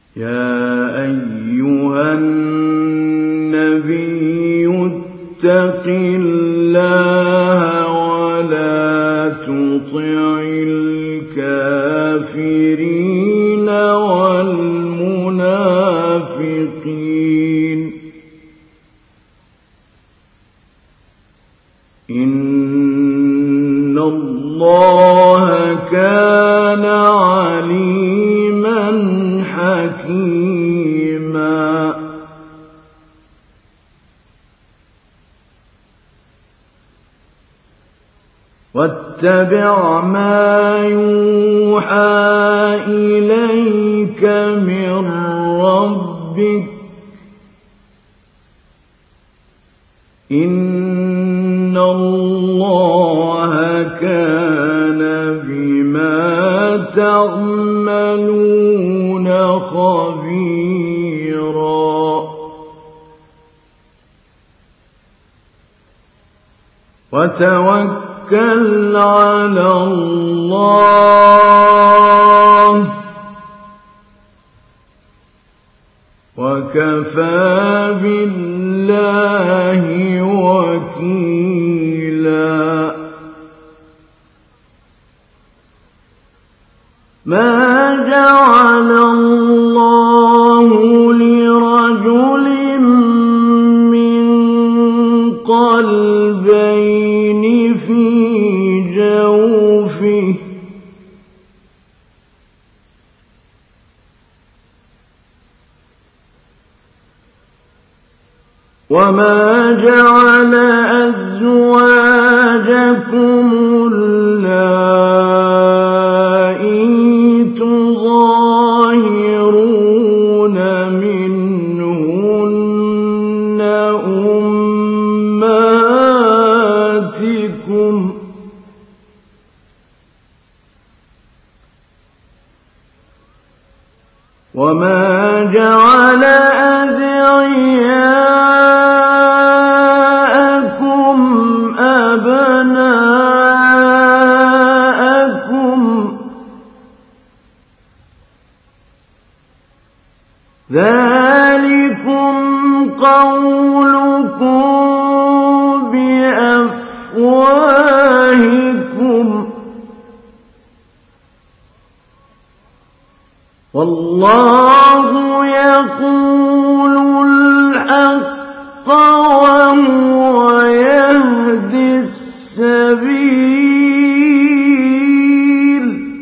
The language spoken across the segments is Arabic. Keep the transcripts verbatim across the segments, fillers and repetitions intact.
يا أيها النبي اتق الله ولا تطع الكافرين والمنافقين إن الله كان عليما حكيما واتبع ما يوحى إليك من ربك إن الله كان بما تعملون خبيرا وتوكل على الله وكفى بالله وكيلا ما جعل الله لرجل من قلبين في جوفه وما جعل أزواجكم اللائي تظاهرون منهن أمهاتكم وما جعل أدعياءكم أبناءكم ذلكم قولكم بأفواهكم والله يقول الحق وهو يهدي السبيل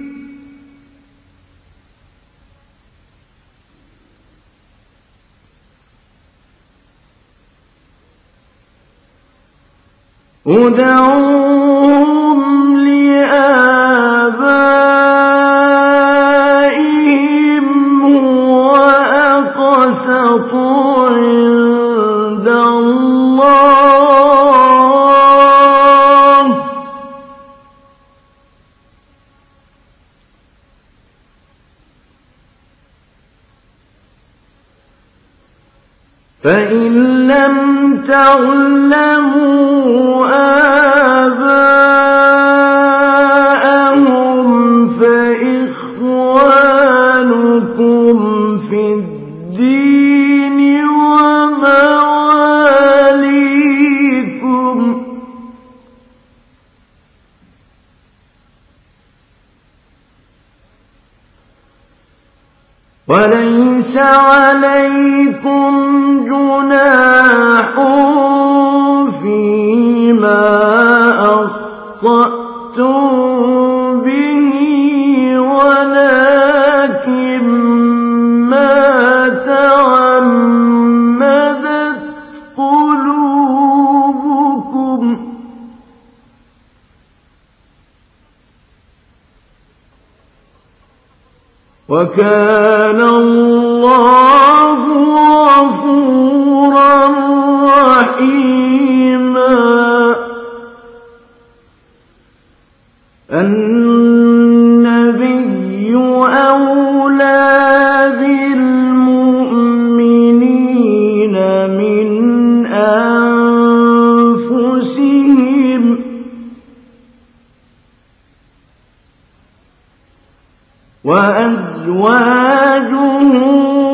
ادعوهم لآبائهم هو أقسط عند الله فإن لم تعلموا آباءهم فإخوانكم في الدين ومواليكم وليس عليكم جناح فيما أخطأتم به ولكن ما تعمدت قلوبكم وكان الله غفورا رحيما النبي أولى بالمؤمنين من أنفسهم وأزواجه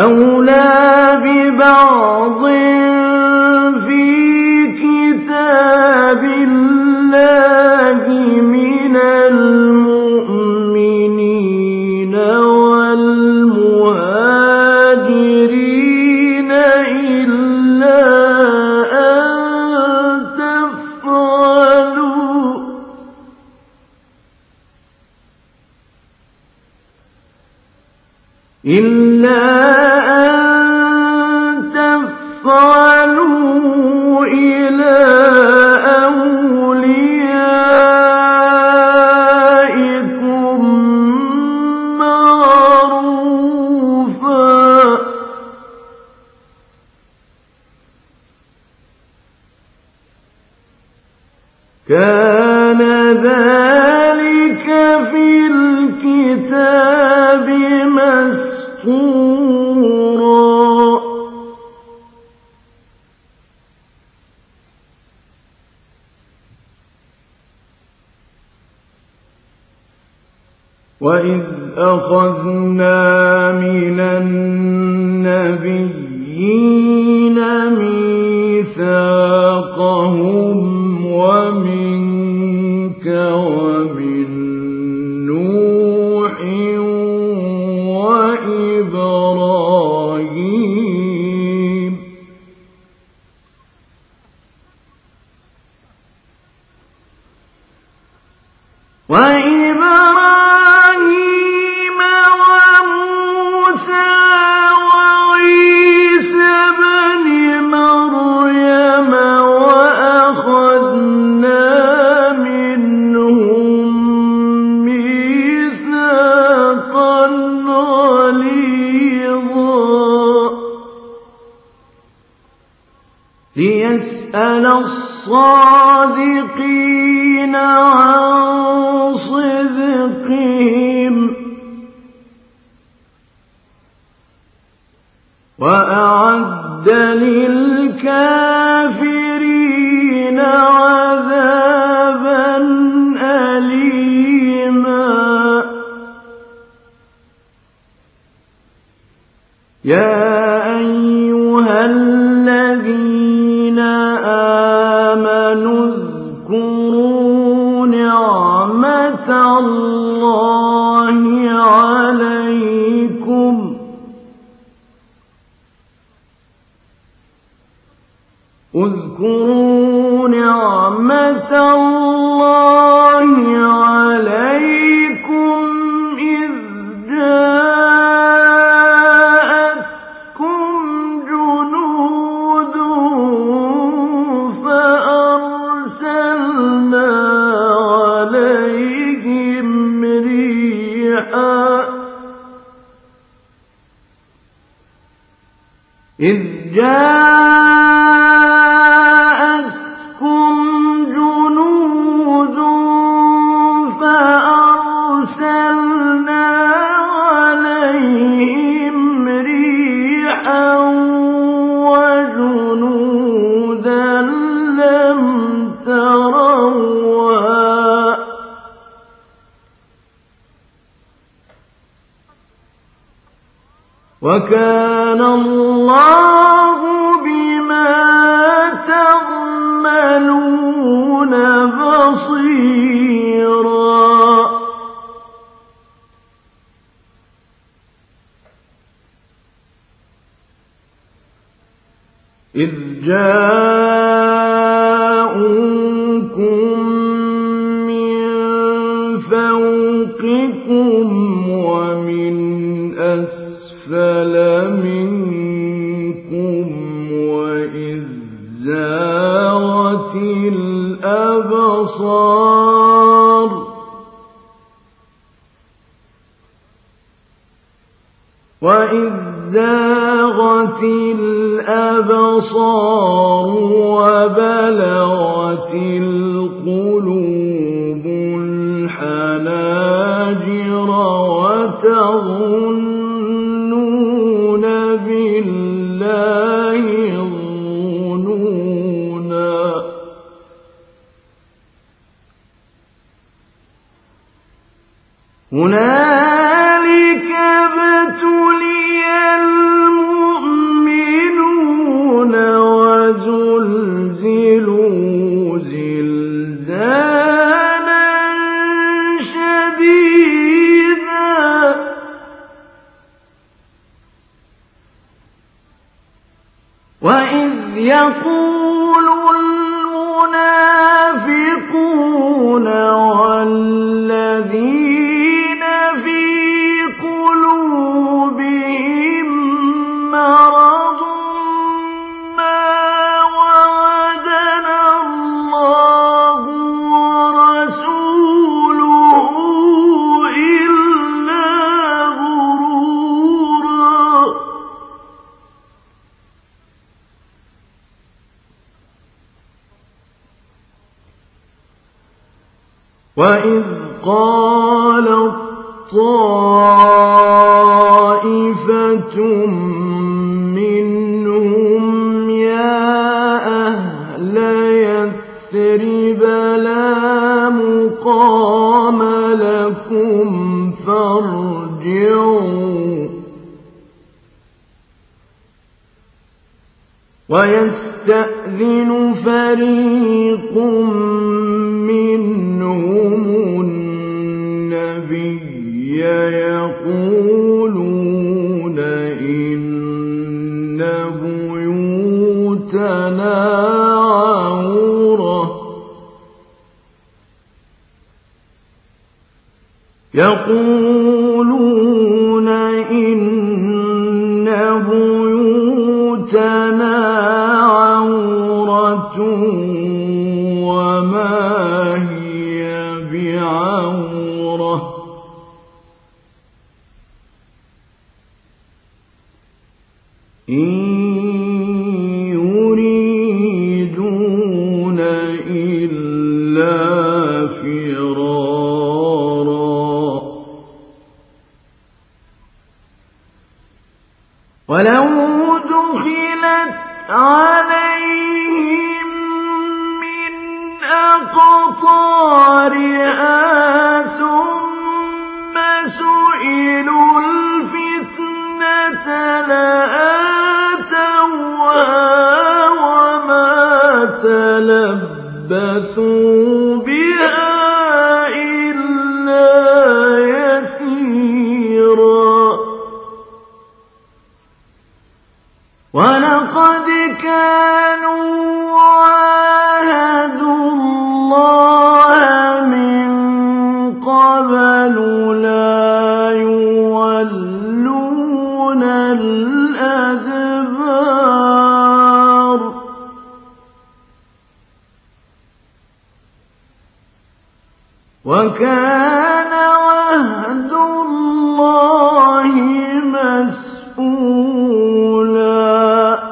أولى ببعض في كتاب الله من المؤمنين والمهاجرين إلا أن تفعلوا إلا أن تفعلوا إلى أوليائكم معروفا كان ذلك في الكتاب مسطورا وإذ أخذنا من النبيين ميثاقهم ومنك ومن نوح وإبراهيم وإبراهيم وموسى وعيسى ابن مريم وأخذنا منهم ميثاقا غليظا ليسأل الصادقين عن صدقهم وأعد للكافرين عذابا أليما يا أيها الذين آمنوا اذكروا نعمة الله عليكم اذكروا نعمة الله عليكم إذ جاءتكم جنود فأرسلنا عليهم ريحا إذ جاءتكم جنود فأرسلنا عليهم ريحا وجنودا لم تروها وكان الله بما تعملون بصيرا إذ جاءوكم من فوقكم ومن أسفل منكم وإذ زاغت الأبصار وإذ زاغت الأبصار وبلغت القلوب الحناجر وتظنون بالله الظنونا هنالك ابتلي المؤمنون يقول المنافقون والذين في قلوبهم مرض ما وعدنا الله ورسوله إلا غرورا. وإذ قالت طائفة منهم يا أهل يثرب لا مقام لكم فارجعوا ويستأذن فريق منهم النبي يقولون إن بيوتنا عورة يقولون إن بيوتنا عورة وما هي بعورة إن يريدون إلا فرارا. ولو دخلت عليهم من أقطارها ثم سئلوا الفتنة لآتوها وما تلبثوا بها إلا يسيرا. ولقد كانوا عاهدوا الله من قبل لا يولون الأدبار. وكان عهد الله مسؤولا.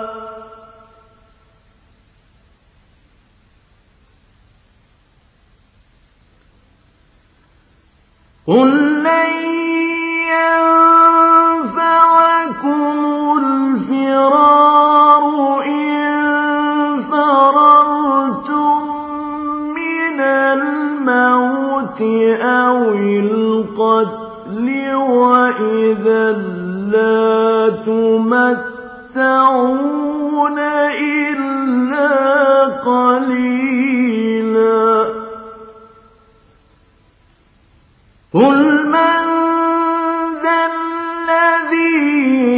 قل لن ينفعكم الفرار إن فررتم من الموت أو القتل وإذا لا تمتعون إلا قليلا. قل من ذا الذي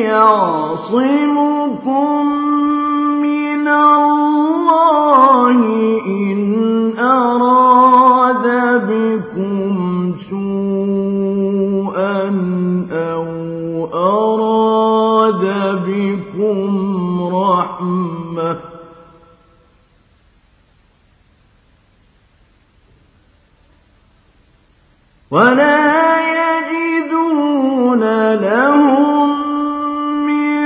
يعصمكم من الله إن أراد بكم سوءا أو أراد بكم رحمة ولا يجدون لهم من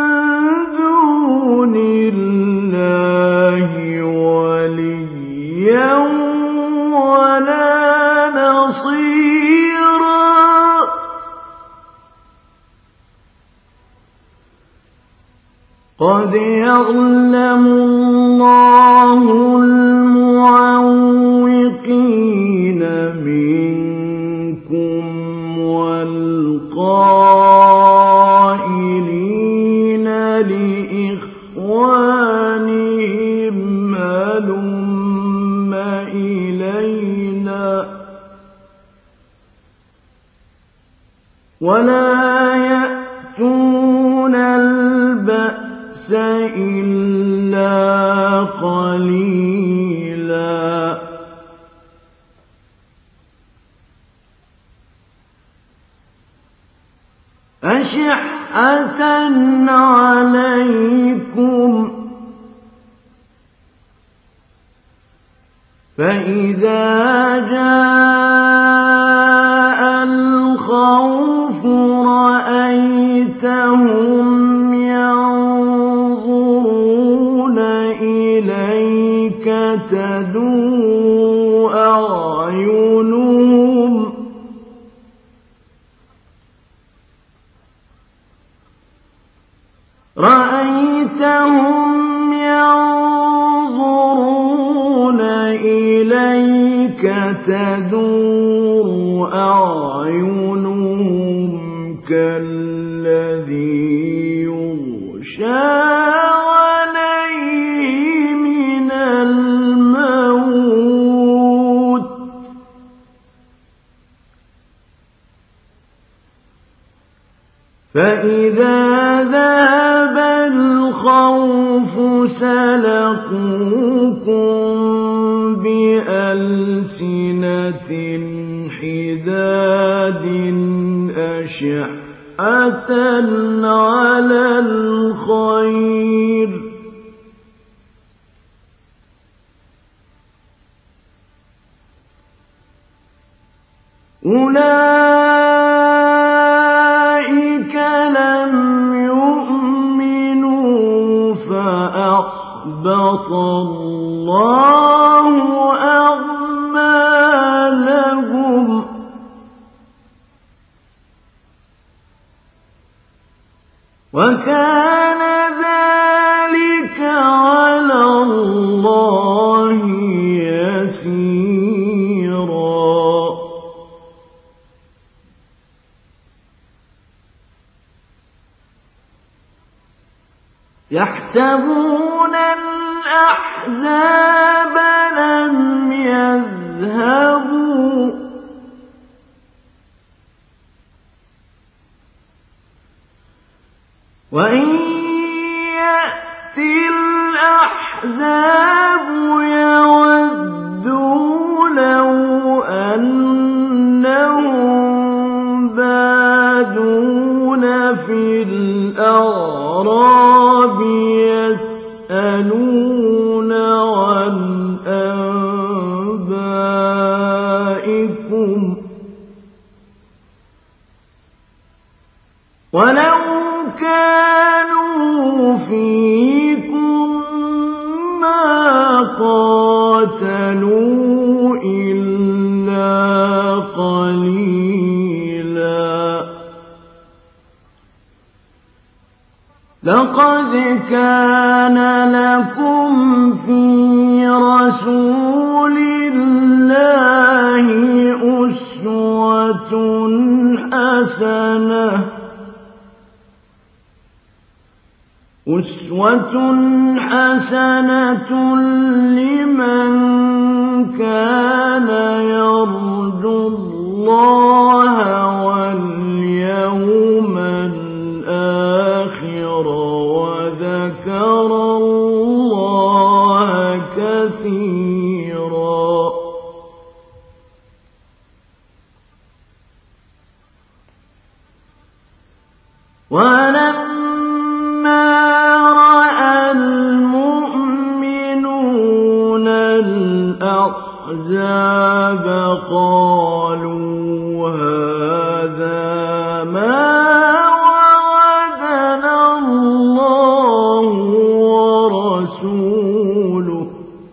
دون الله وليا ولا نصيرا. قد يعلم الله المعوقين منكم والقائلين لإخوانهم هلم إلينا ولا يأتون البأس إلا إلا قليلا أشحة عليكم فإذا جاء الخوف رأيتهم ينظرون إليك تدور أعينهم رأيتهم ينظرون إليك تدور أعينهم كالذي يغشى عليه من الموت فإذا ذهب الخوف سلقوكم بألسنة حداد أشحة على الخير أولئك لم يؤمنوا فأحبط الله أعمالهم وكان ذلك على الله يسيرا يحسبون الأحزاب لم يذهبوا وإن يأتي الأحزاب يودوا لو أنهم بادون في الأعراب يسألون عن أنبائكم ولو كانوا فيكم ما قاتلوا إلا قليلا لقد كان لكم في رسول الله أسوة حسنة أسوة حسنة لمن كان يرجو الله واليوم الآخر وذكر الله كثيرا ولما رأى المؤمنون الأحزاب قالوا هذا ما وعدنا الله ورسوله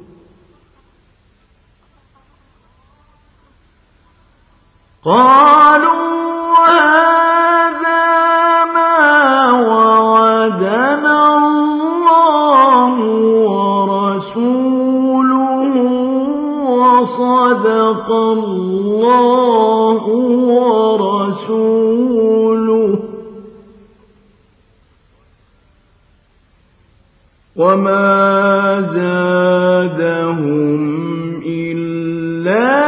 قالوا صدق الله ورسوله وما زادهم إلا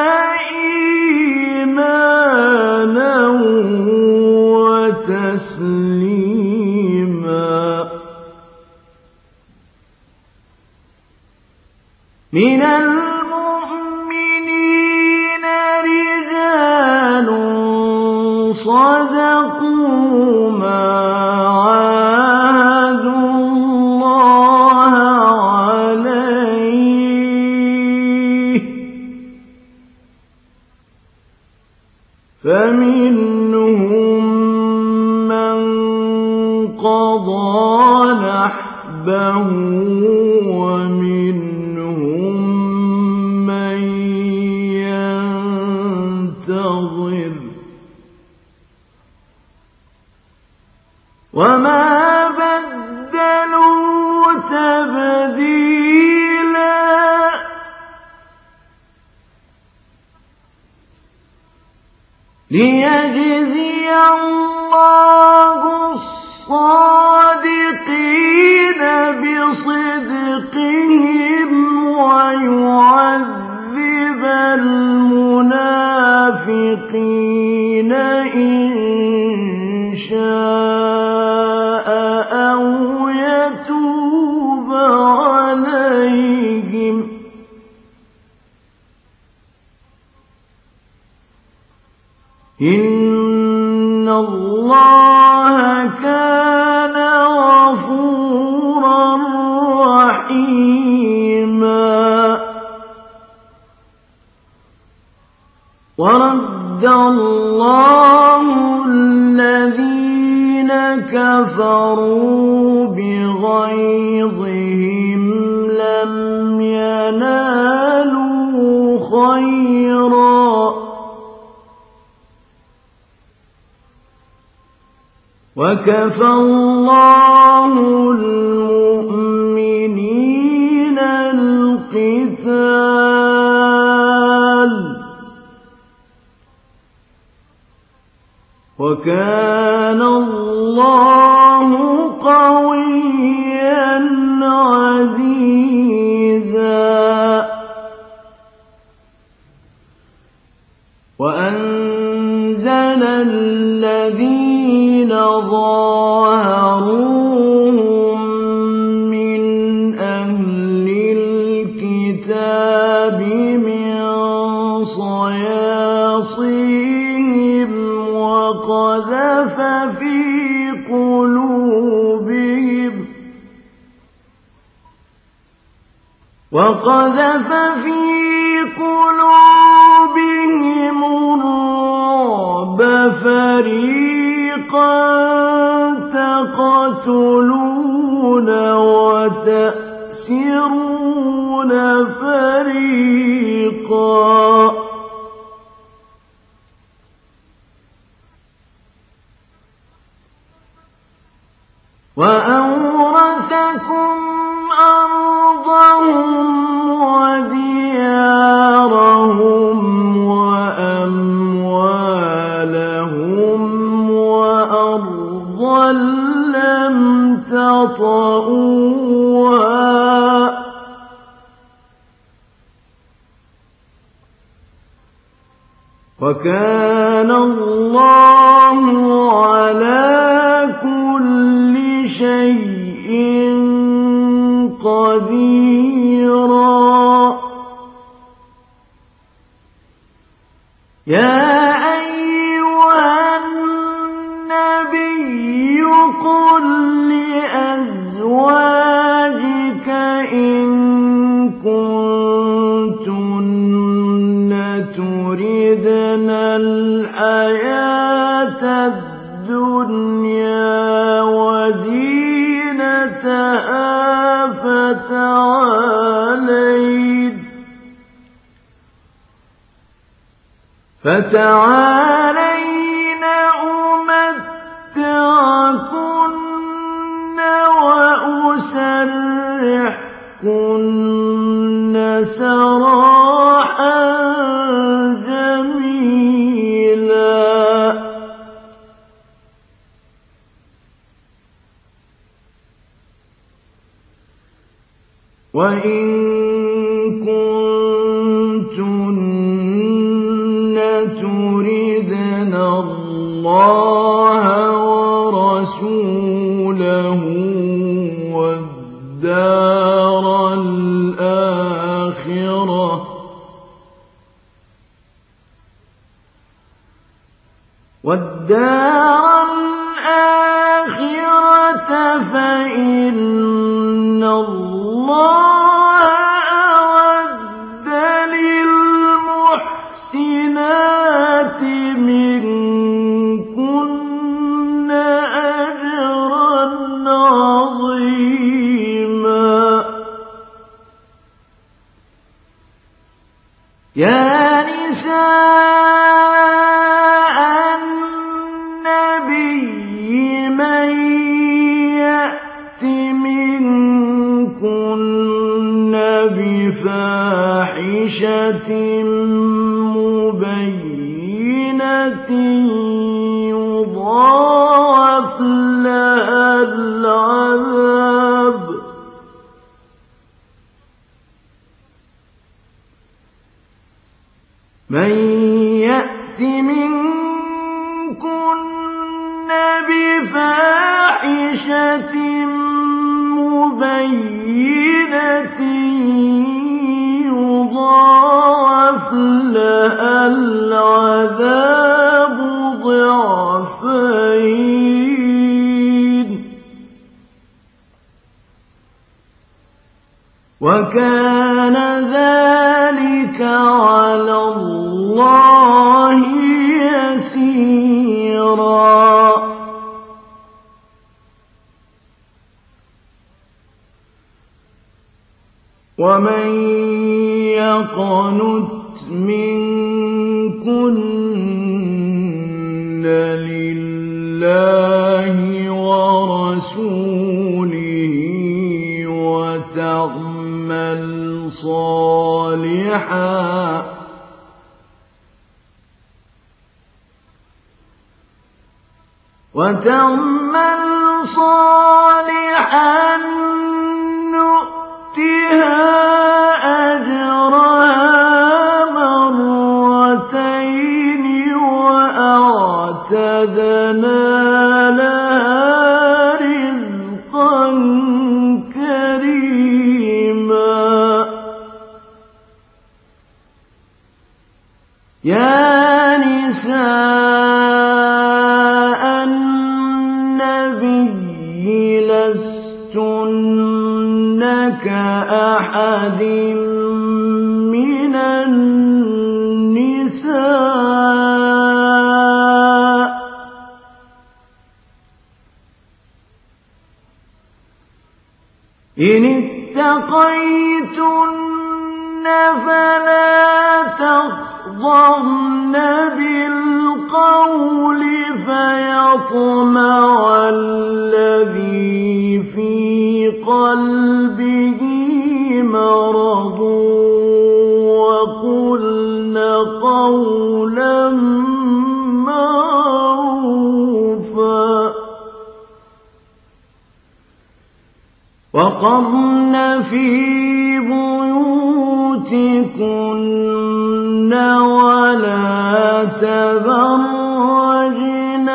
إيمانا وتسليما فمنهم من قضى نحبه ومنهم من ينتظر وما بدلوا تبديلا ليجزي الله الصادقين بصدقهم ويعذب المنافقين إن شاء أو يتوب عليهم إن الله كان غفورا رحيما ورد الله الذين كفروا بغيظهم لم ينالوا خيرا وكفى الله المؤمنين القتال وكان الله قويا عزيزا وأنزل الذين ظاهروهم من أهل الكتاب من صياصيهم وقذف في قلوبهم وقذف في قلوبهم الرعب فريقا تقتلون وتأسرون فريقا وأورثكم أرضهم وديارهم وأموالهم وأرضا لم تطئوها وكان الله على كل شيء قديرا يا أيها النبي قل لأزواجك إن كنتن تردن الحياة الدنيا وزينتها فتعالين فتعالين أمتعكن وأسرحكن سراحا جميلا وإن كنتن تردن الله ورسوله والدار الآخرة والدار الآخرة فإن الله أعد للمحسنات من يا نساء النبي من يأت منكن بفاحشة مبينة يضاعف لها العذاب من يأت منكن بفاحشة مبينة يضاعف لها العذاب ضعفين وكان ذلك على الله يسيرا ومن يقنت منكن لله ورسوله وتعمل صالحا وتعمل صالحا نؤتها أجرها مرتين وأعتدنا لها رزقا كريما يا نساء النبي لستن كأحد من النساء إن اتقيتن فلا تخضعن بالقول فيطمع الذي في قلبه مرض وقلن قولا معروفا وقرن في بيوتكن ولا تبرجن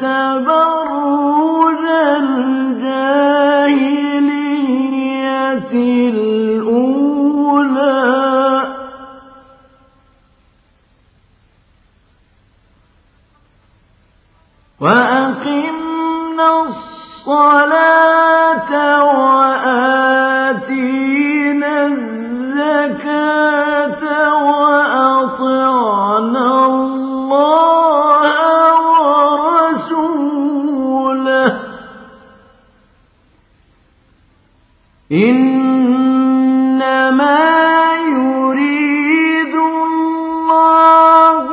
تبرج الجاهلية الأولى وأقمنا الصلاة وآتينا الزكاة وأطعنا الله ورسوله إنما يريد الله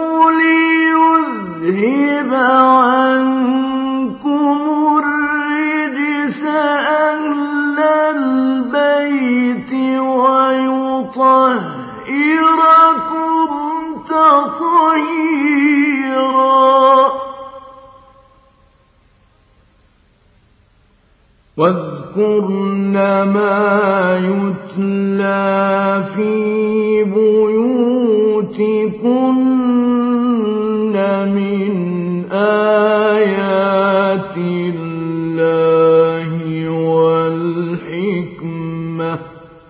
ليذهب عنكم الرجس أهل البيت ويطهركم تطهيرا واذكرن ما يتلى في بيوتكن من آيات الله والحكمة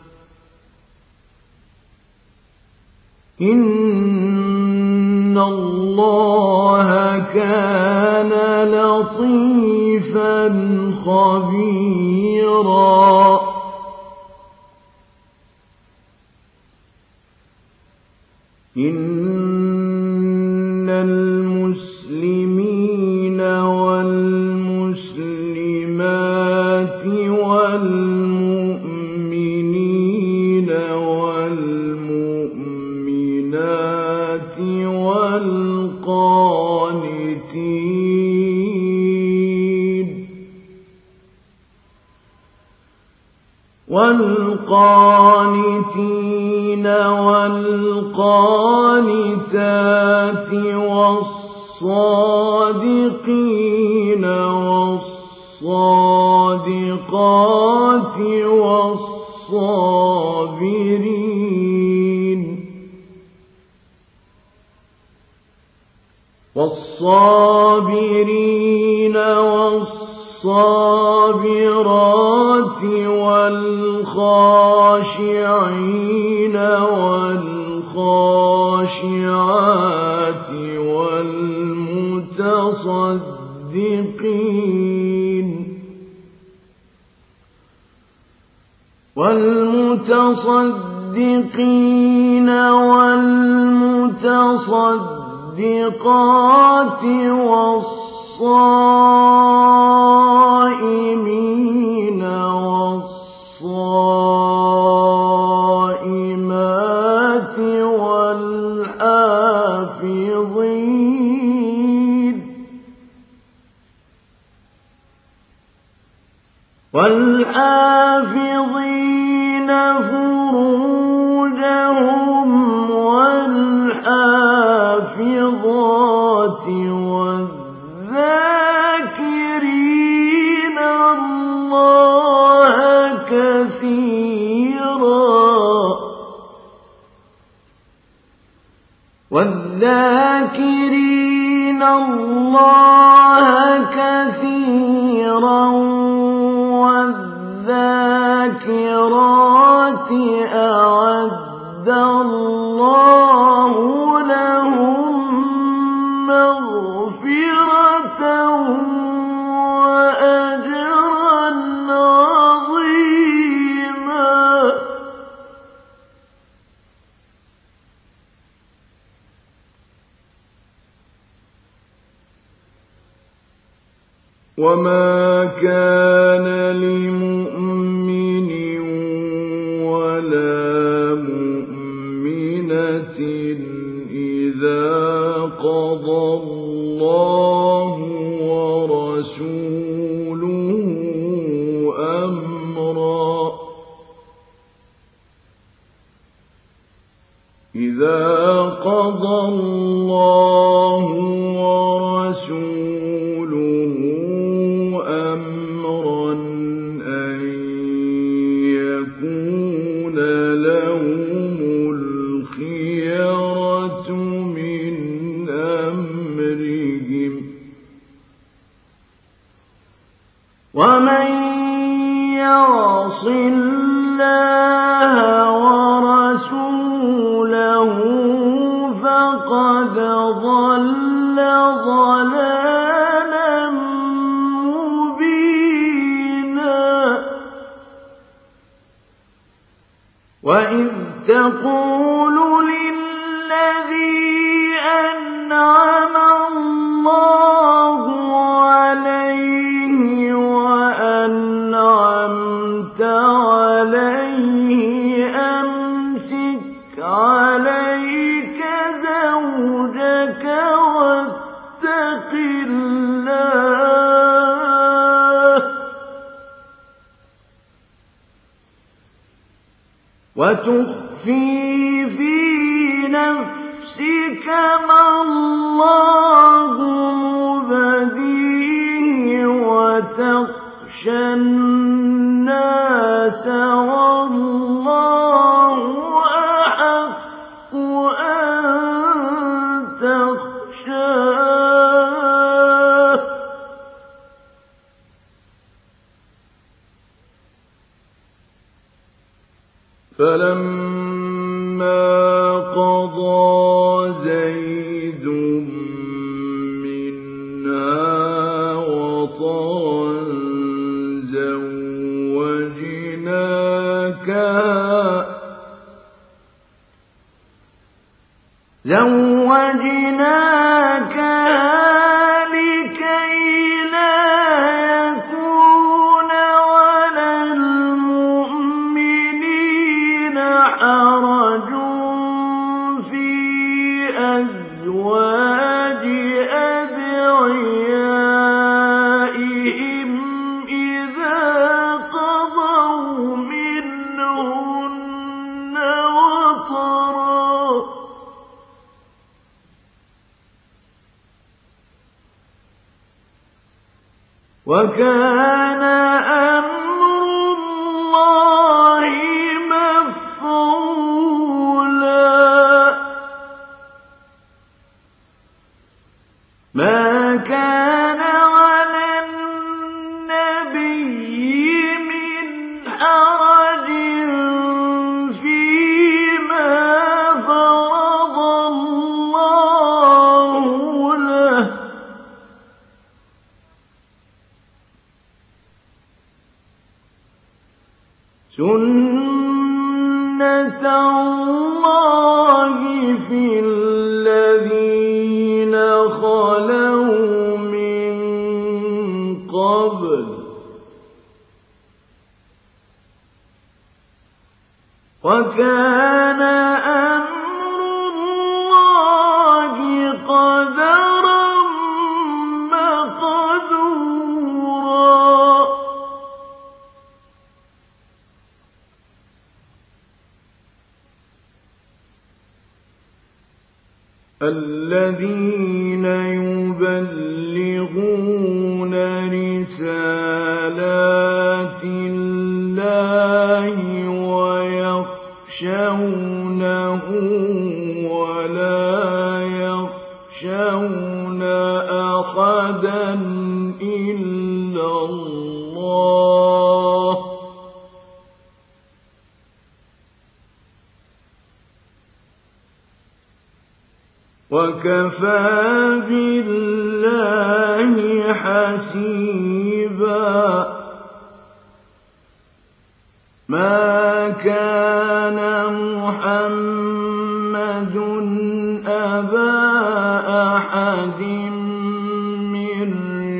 إن الله كان لطيفا خبيرا إن المسلمين والمسلمات والمؤمنين والمؤمنات والقانتين والقانتات والصادقين والصادقات والصابرين والصابرين والصابرات والخاشعين والخاشعات والمتصدقين والمتصدقين والمتصدقات والصائمين والصائمات والحافظين والحافظين فروجهم والحافظات والذاكرين الله كثيرا والذاكرين الله كثيرا والذاكرات أعد الله لهم مغفرة وأجرا عظيما. وما كان لمؤمن ولا مؤمنة إذا قضى الله ورسوله أمرا إذا قضى الله ورسوله أمرا أن يكون لهم الخيرة من أمرهم ومن يعص الله ورسوله فقد ضل ضلالا مبينا. وإذ تقول للذي أنعم الله عليه وأنعمت عليه أمسك عليك زوجك واتق الله وتخفي في نفسك ما الله مبديه وتخشى الناس والله أحق أن تخشاه. فلما قضى زيد منها وطرا زوجناكها زوجناكها لكي لا يكون على المؤمنين حرج في أزواج أدعيائهم إذا قضوا منهن وكان أمر الله مفعولا ما كان على النبي من حرج فيما فرض الله له سنة الله في الذين خلوا من قبل وكان أمر الله قدرا مقدورا الذين يبلغون رسالات الله ويخشونه ولا يخشون أحدا إلا الله وكفى بالله حسيبا ما كان محمد أبا أحد من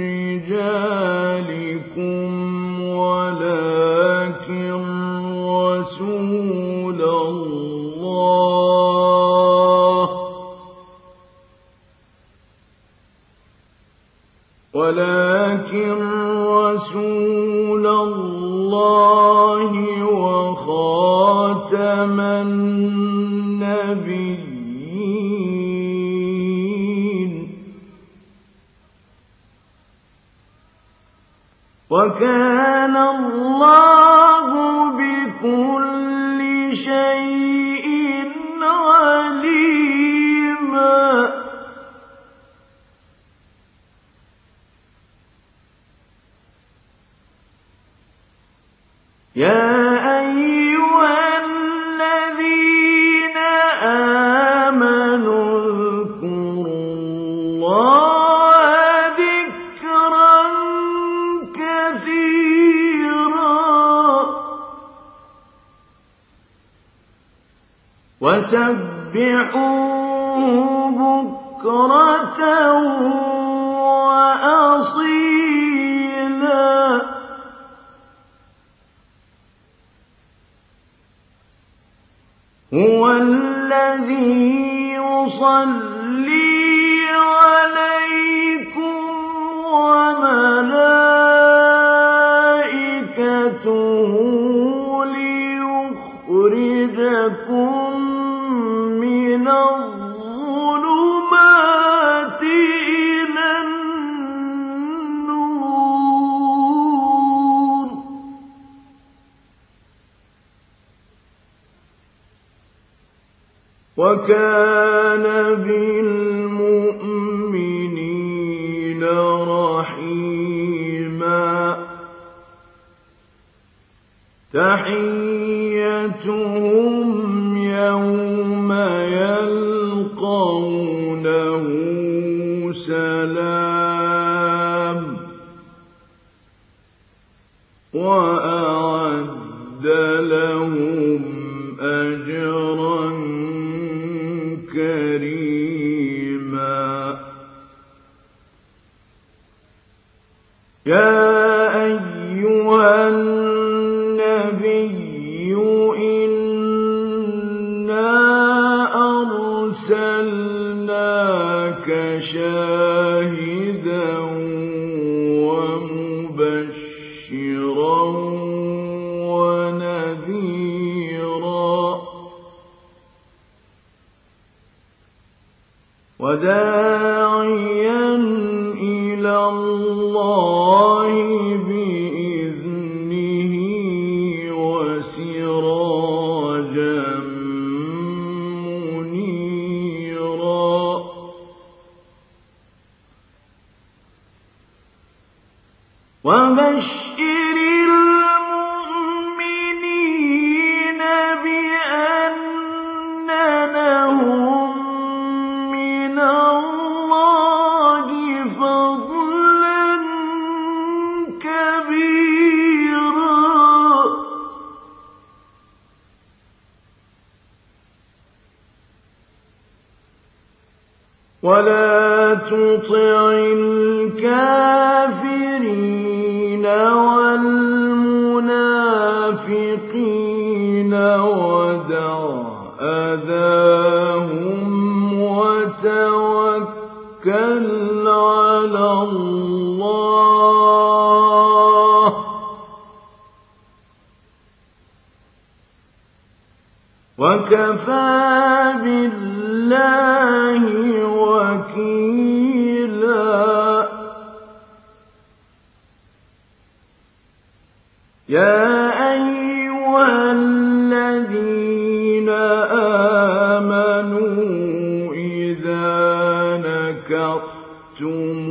رجالكم ولكن رسول الله ولكن رسول الله وخاتم النبيين وكان الله بكل شيء عليما يا أيها الذين آمنوا اذكروا الله ذكرا كثيرا وسبحوه بكرة وأصيلا هو الذي يصلي عليكم وملائكته ليخرجكم من الظلمات إلى النور وكان بالمؤمنين رحيما تحيتهم يوم يلقونه سلام وأعد لهم أجرا كريما يا أيها النبي إنا أرسلناك شاهدا ومبشرا ونذيرا وداعيا إلى إلى الله بإذنه وسراجا منيرا وبشر المؤمنين بأن لهم من الله فضلا كبيرا ولا تطع الكافرين والمنافقين ودع أذاهم وتوكل على الله وكفى بالله وكيلا يا أيها الذين آمنوا إذا نكحتم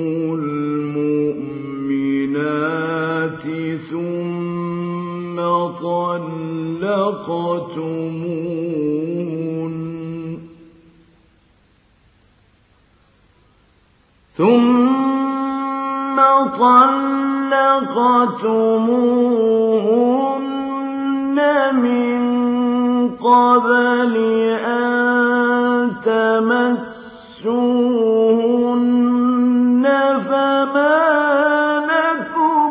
المؤمنات ثم طلقتموهن ثم طلقتموهن من قبل أن تمسوهن فما لكم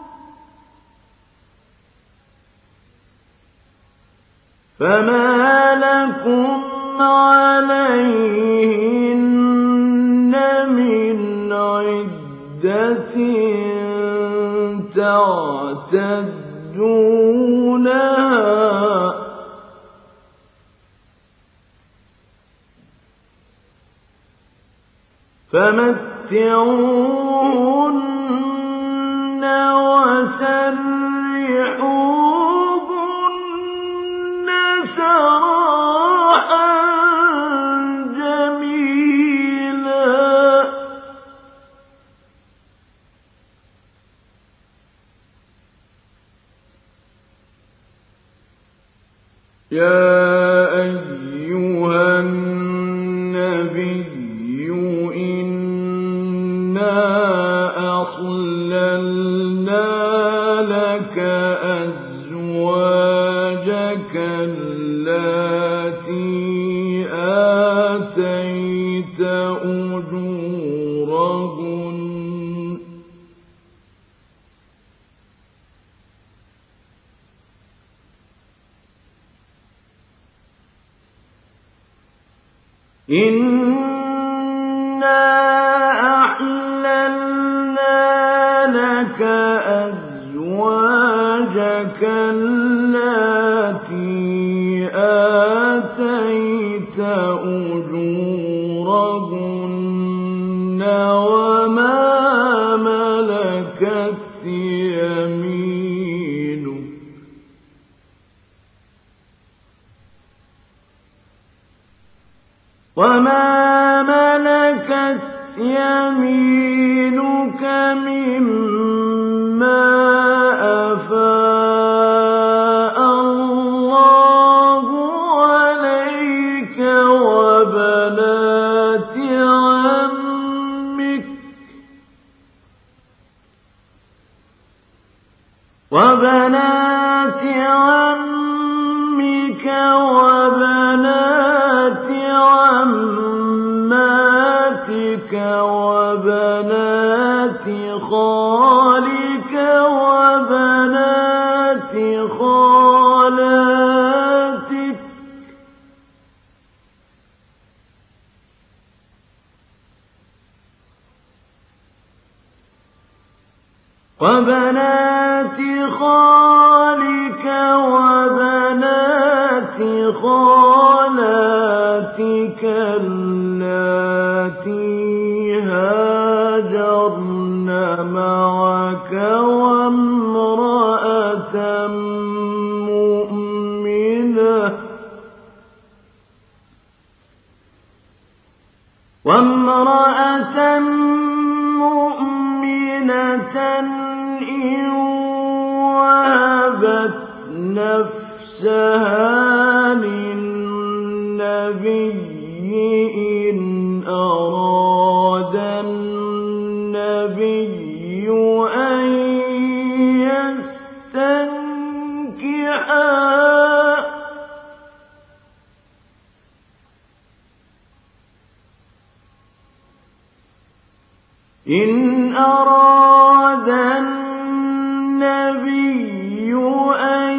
فما لكم عليهن من عدة تعتدونها فمتعوهن وسرحوهن سراحا جميلا يا أيها النبي إنا أحللنا لك أزواجك اللاتي آتيت أجورهن إنا أحللنا لك أزواجك اللاتي آتيت أجورهن وما ملكت يمينك وما ملكت يمينك مما أفاء الله عليك وبنات عمك وبنات عمك وبنات عماتك وبنات خالك وبنات خالاتك وبنات خالك وبنات خالاتك اللاتي هاجرن هاجرن معك وامرأة مؤمنة وامرأة مؤمنة إن وهبت نفسها للنبي إن أراد النبي أن يستنكحها إن أراد النبي أن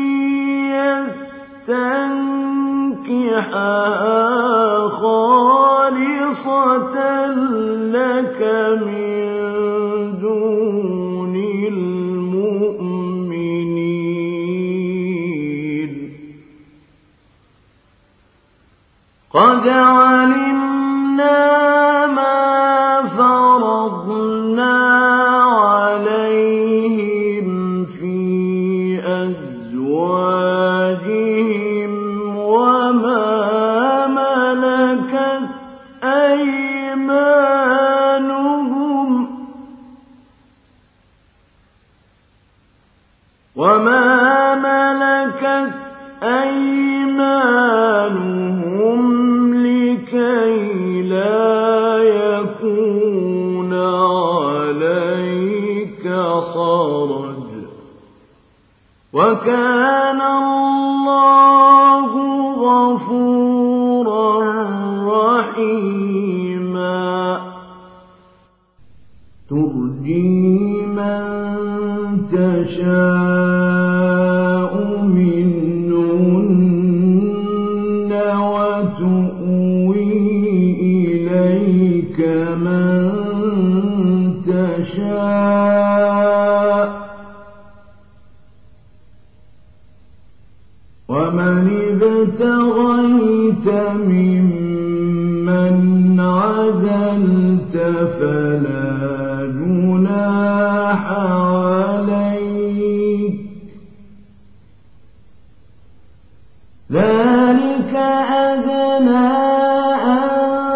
يستنكحها خالصة لك من دون المؤمنين قد علمنا ما فرضنا عليهم في أزواجهم وما ملكت أيمانهم وما ملكت أيمانهم لكي لا يكون عليك حرج وكان الله غفورا رحيما ترجي من تشاء منهن وتؤوي إليك من تشاء ومن ابتغيت ممن عزلت فلا جناح عليك ذلك أدنى أن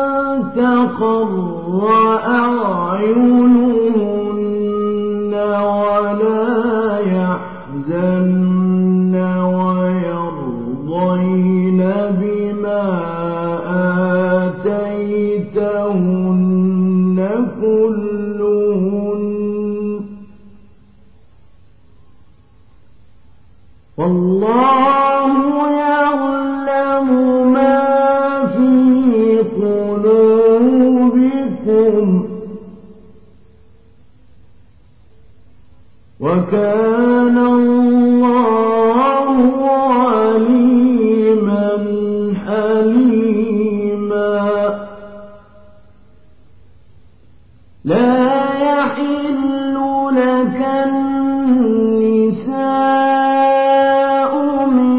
تقر أعينهن ولا يحزن ويرضين بما آتيتهن كلهن والله يعلم ما في قلوبكم وكان الله عليما حليما لا يحل لك النساء من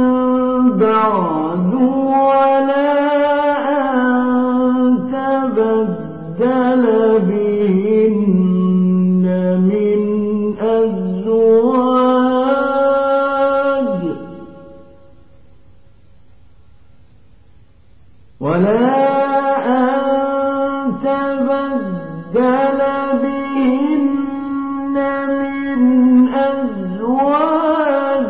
بعد ولا أن تبدل بهن من أزواج ولا أن تبدل بهن من أزواج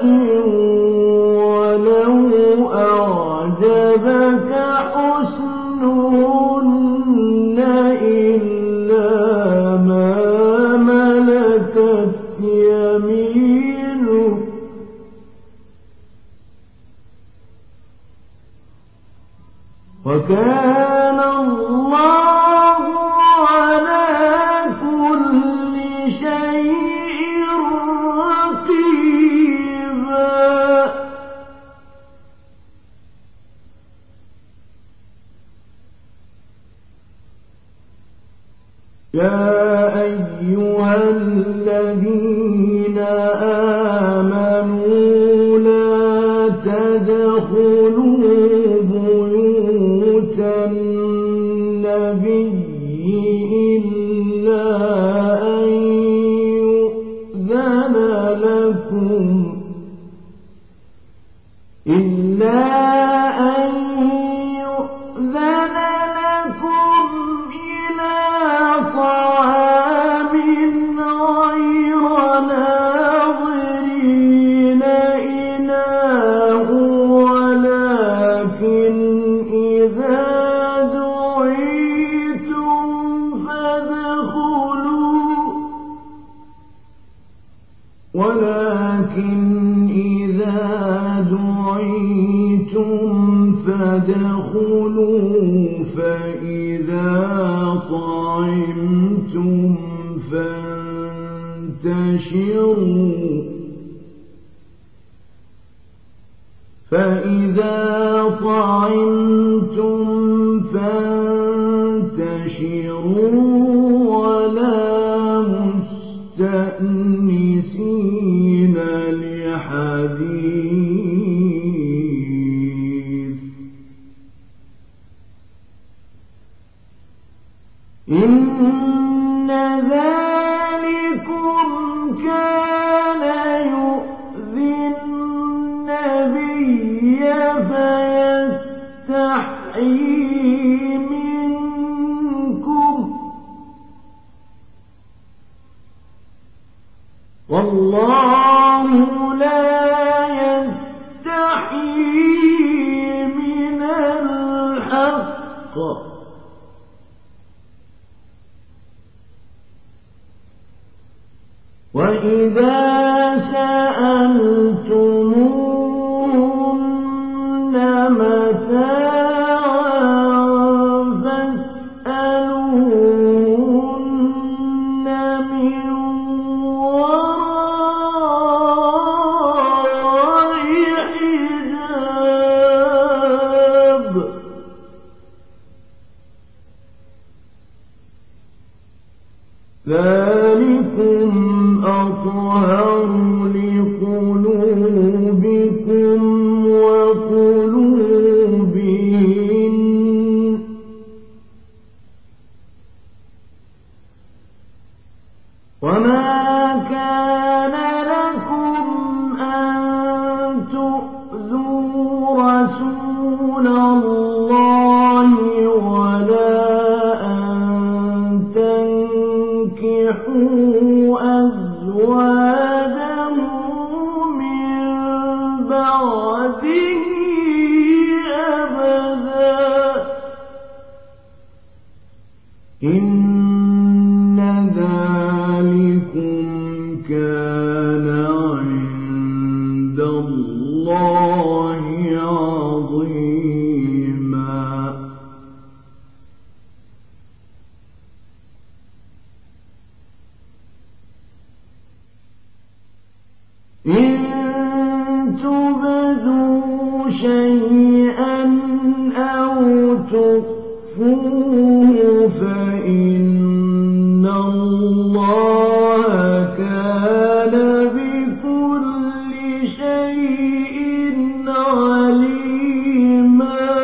ولو أعجبك حسنهن إلا ما ملكت يمينك وكان الله على كل شيء رقيبا يا أيها الذين آمنوا لا تدخلوا بيوت النبي فإذا طعمتم فانتشروا فإذا طعمتم فانتشروا ولا مستأنسين لحديث إن ذلكم كان يؤذي النبي فيستحيي منكم والله لا يستحيي من الحق وإذا سألتموهن متاعا فاسألوهن من وراء حجاب ذلكم أطهر لقلوبكم وقلوبهن وما كان لكم أن تؤذوا رسول الله ولا أن تنكحوا أزواجه من بعده أبدا إن ذلكم كان عند الله عظيما إن تبدوا شيئا أو تخفوه فإن الله كان بكل شيء عليما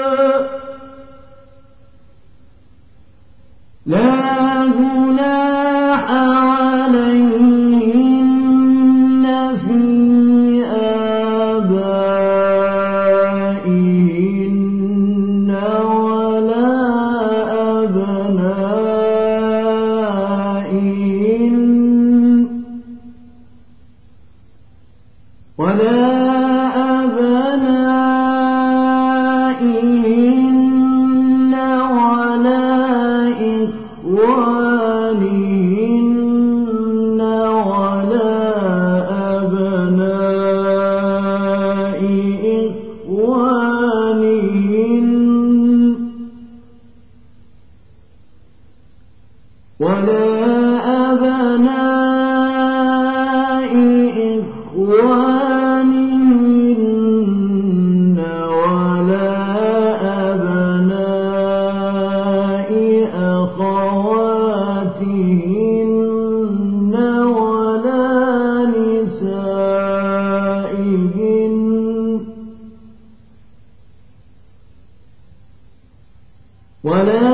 لا جناح عليهن في آبائهن ولا أبنائهن ولا أبنائهن ولا إخوانهن ولا أبناء إخوانهن ولا أبناء إخوانهن ولا أبناء أخواتهن ولا نسائهن ولا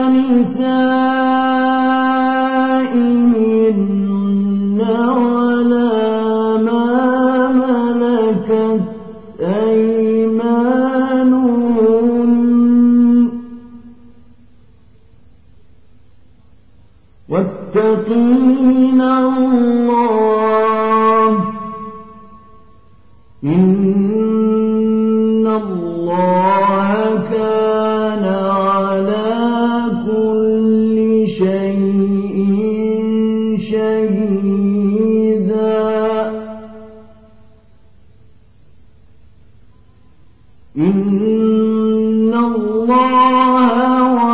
نسائهن ولا ما ملكت أيمانهن واتقين الله إن الله كان على كل شيء شهيدا إن الله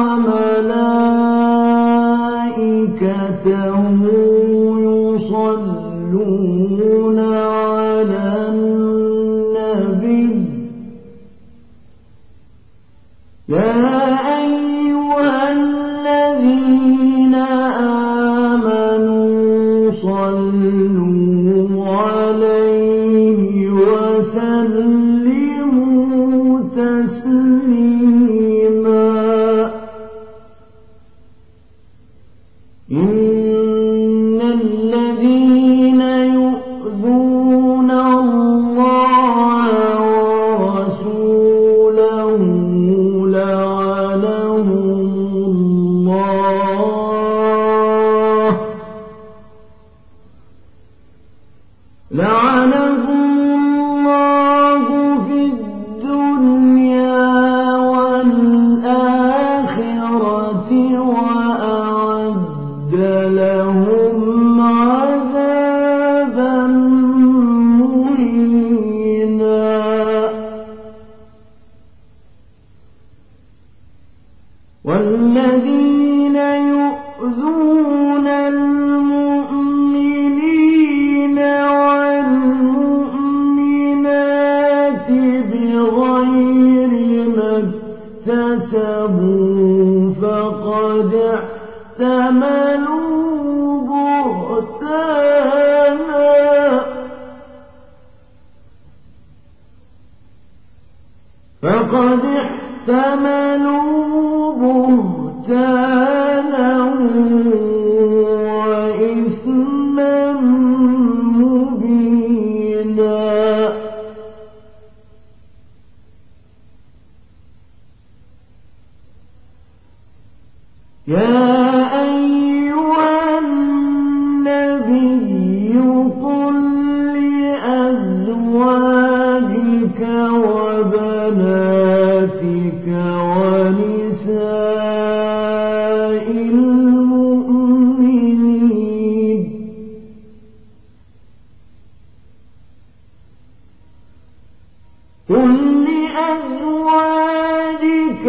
يصلون على النبي يا أيها الذين آمنوا صلوا عليه وسلموا تسليما إن الذين يؤذون الله ورسوله لعنهم الله لعنهم الله في الدنيا والآخرة وأعد لهم عذابا مهينا والذين يؤذون المؤمنين والمؤمنات بغير ما اكتسبوا فقد احتملوا بهتانا فقد احتملوا بهتانا وإثما مبينا يا أيها النبي قل لأزواجك وبناتك ونساء المؤمنين قل لأزواجك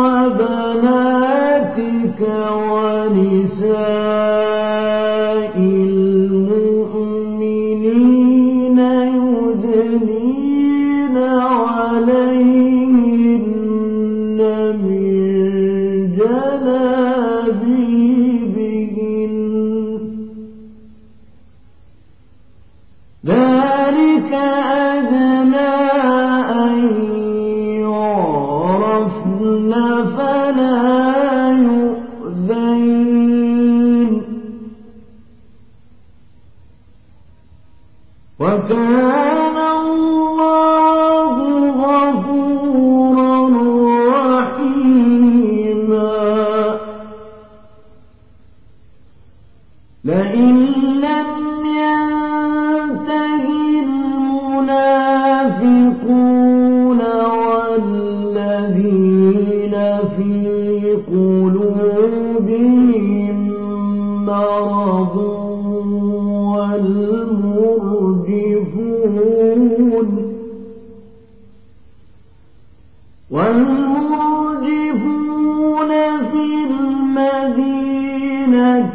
وبناتك ونساء المؤمنين يدنين عليهن من جلابيبهن ذلك أدنى أن يعرفن فلا يؤذين وكان الله غفورا رحيما لئن لم ينته المنافقون والذين في قلوبهم مرض والمرجفون والمرجفون في المدينة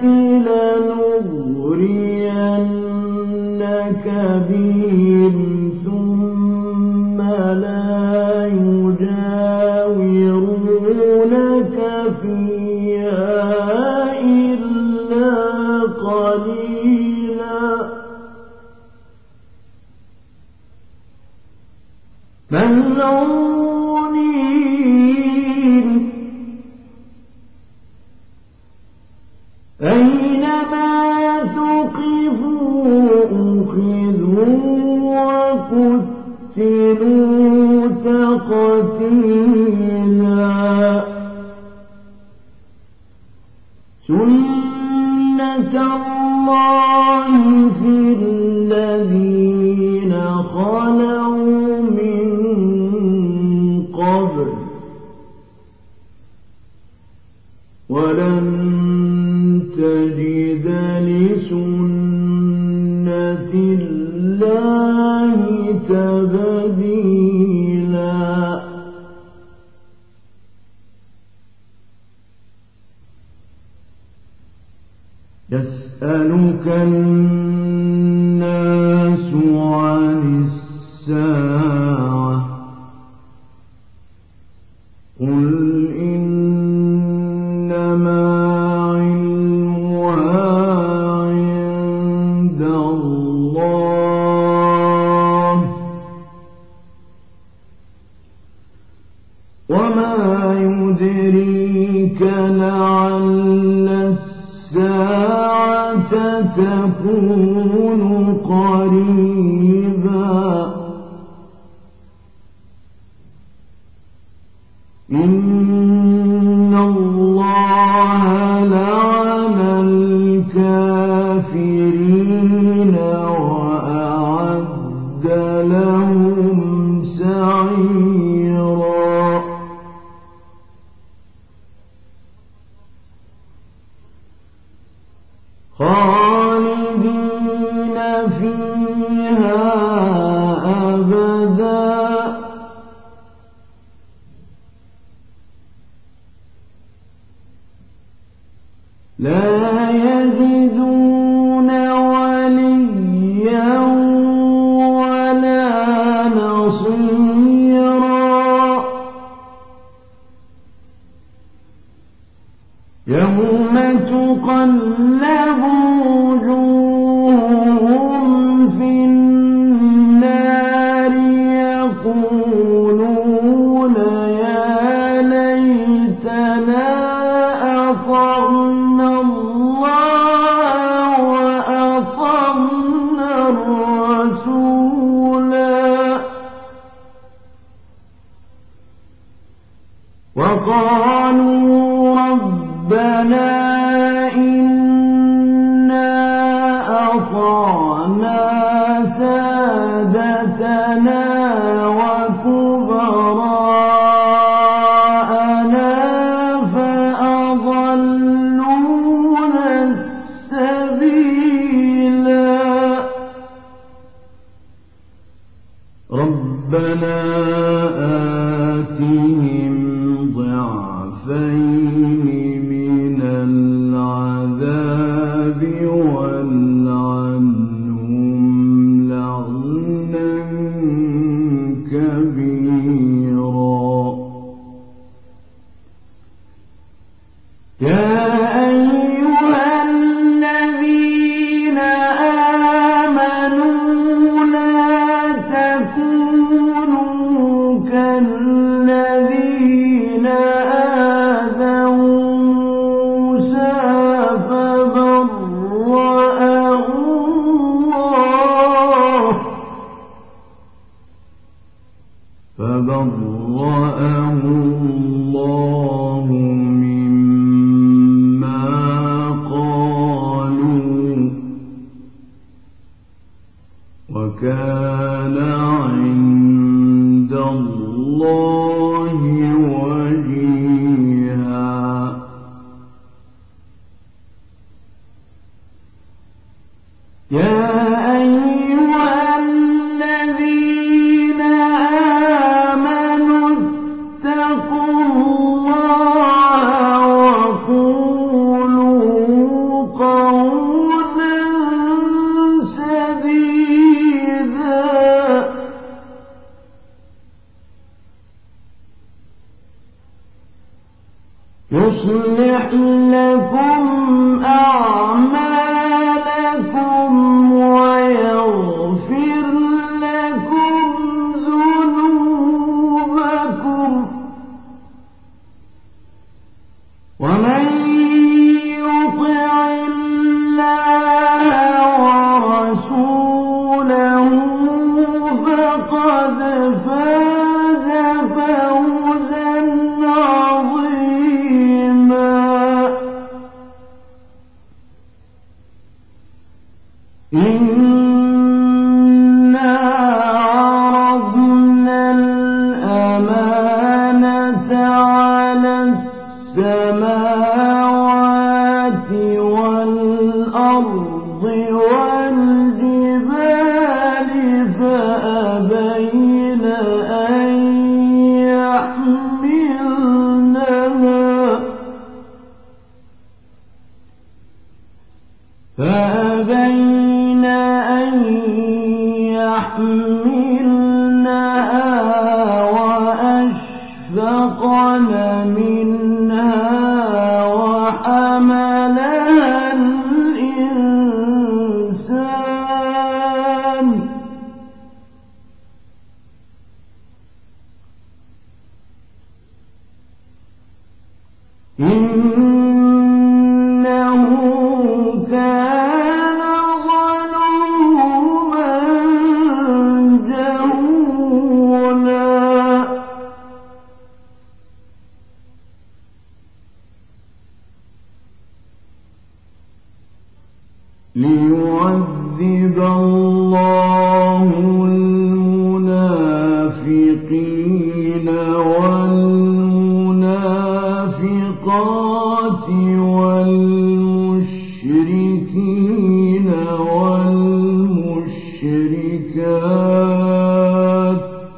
لنغرينك بهم ثم لا يجاورونك فيها إلا قليلا ملعونين أينما ثقفوا أخذوا وقتلوا تقتيلا سنة الله في الذين خلوا من قبل ولن تجد لسنة الله تبديلا يسألك الناس عن الساعة قل إنما علمها عند الله وما يدريك لعل الساعة تكون قريبا إن الله لعن الكافرين وأعد لهم سعيرا خالدين فيها أبدا لا يجدون وليا ولا نصيرا يوم تقلب وجوههم في النار يقولون يا ليتنا أطعنا الله وأطعنا الرسولا وقالوا ربنا إنا أطعنا سادتنا وكبراءنا فأضلونا السبيلا ربنا آتهم ضعفين من العذاب والعنهم لعنا كبيرا يا أيها الذين آمنوا لا تكونوا كالذين آذوا موسى فبرأه الله فبرأه الله مما قالوا وكان عند الله وجيها يا أيها الذين آمنوا اتقوا الله وقولوا قولا سديدا يصلح لكم أعمالكم ويغفر لكم ذنوبكم ومن يطع الله ورسوله فقد فاز فوزا عظيما إنا عرضنا الأمانة على السماوات والأرض والجبال فأبين أن يحملنها فأبين أن يحملنها وأشفقن منها وحملها الإنسان إنه كان ظلوما جهولا ليعذب الله المنافقين والمنافقات والمشركين والمشركات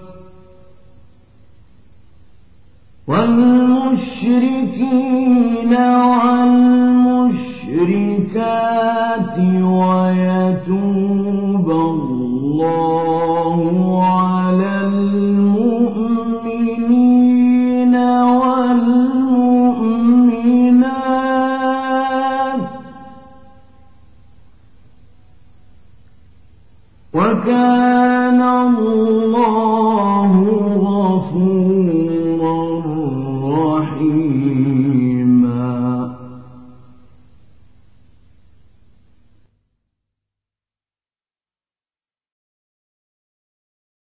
والمشركين والمشركات ويتوب الله على المؤمنين والمؤمنات وكان الله غفورا